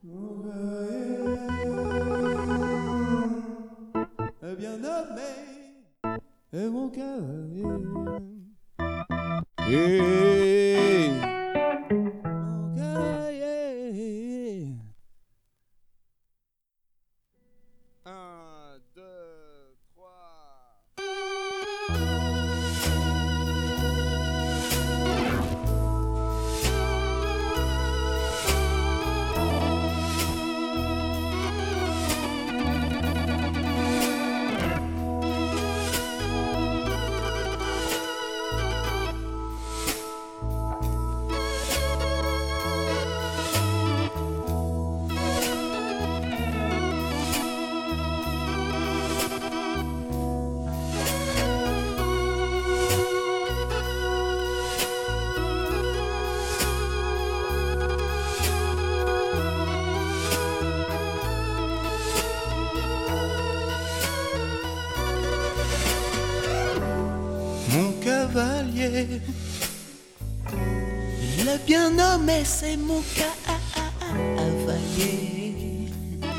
Bien nommé est mon cavalier. Hey, mon cavalier. Un, deux, trois. Mon cavalier, il est bien nommé, c'est mon cavalier.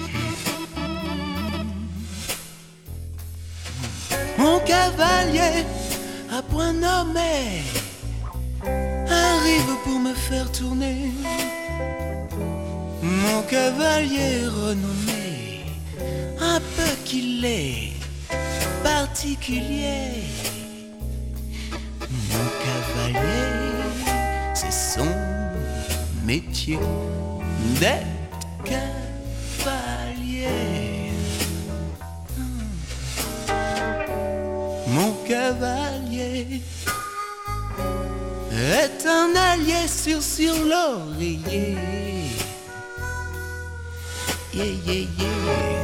Mon cavalier, à point nommé, arrive pour me faire tourner. Mon cavalier renommé, un peu qu'il est particulier. Mon cavalier, c'est son métier d'être cavalier. Mon cavalier est un allié sur l'oreiller. Yeah, yeah, yeah.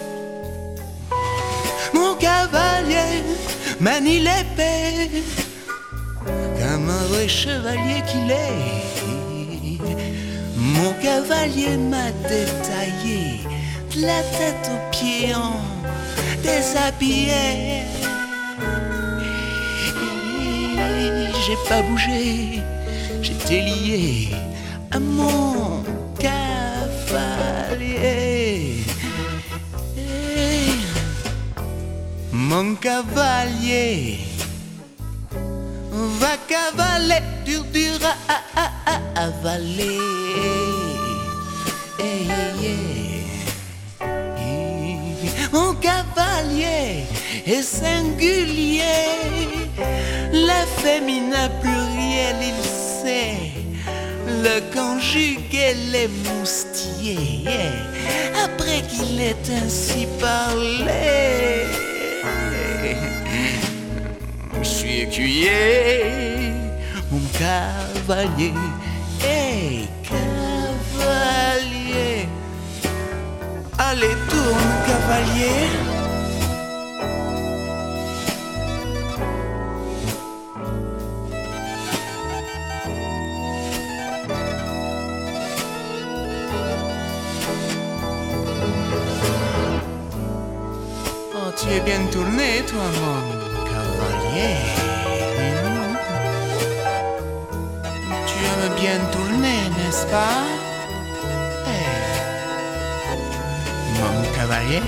Mon cavalier manie l'épée comme un vrai chevalier qu'il est. Mon cavalier m'a détaillé de la tête aux pieds en déshabillé. J'ai pas bougé, j'étais lié à mon cavalier. Mon cavalier va cavaler, dur à avaler. Mon cavalier est singulier, le féminin pluriel il sait, le conjugué les moustillés, après qu'il ait ainsi parlé. Je suis écuyer, mon cavalier est cavalier. Allez, tourne, cavalier. Oh, tu es bien tourné, toi, mon cavalier. Tu aimes bien tourner, n'est-ce pas? Mon cavalier.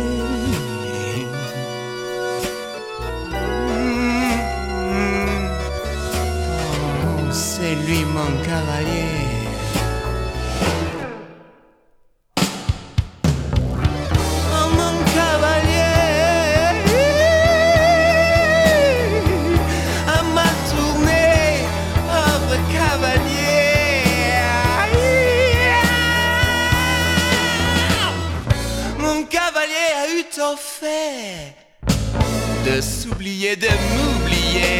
Oh, c'est lui mon cavalier. Oh, mon cavalier a mal tourné, pauvre cavalier. Mon cavalier a eu tort fait de s'oublier, de m'oublier.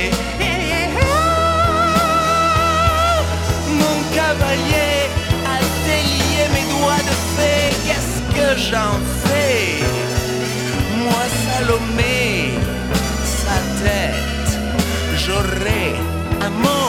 Mon cavalier a délié mes doigts de fée. Qu'est-ce que j'en fais? Moi, Salomé, sa tête, j'aurai un mot.